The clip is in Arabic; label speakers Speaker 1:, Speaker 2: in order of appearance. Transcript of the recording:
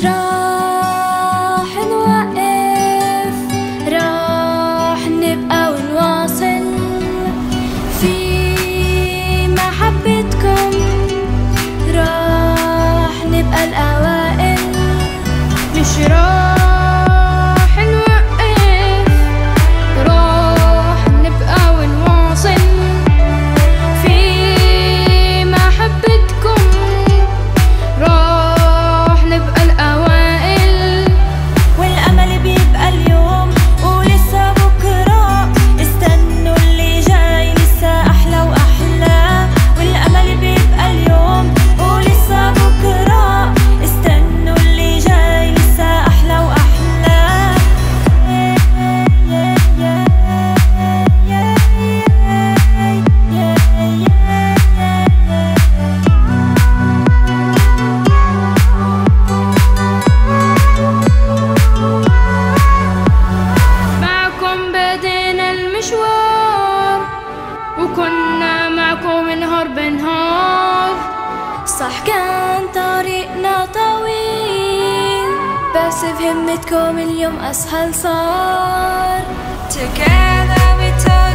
Speaker 1: راح نوقف، راح نبقى ونواصل في محبتكم، راح نبقى الأوائل. مش راح نوقف، راح نبقى ونواصل في محبتكم، راح نبقى الأوائل.
Speaker 2: والأمل بيبقى اليوم ولسه بكرة، استنوا اللي جاي لسه أحلى وأحلى. والأمل بيبقى اليوم ولسه بكرة، استنوا اللي جاي لسه أحلى وأحلى.
Speaker 1: معكم بدينا المشوار، وكنا معكم نهار بنهار. صح كان طريقنا طويل، بس بهمتكم اليوم أسهل صار. Together we talk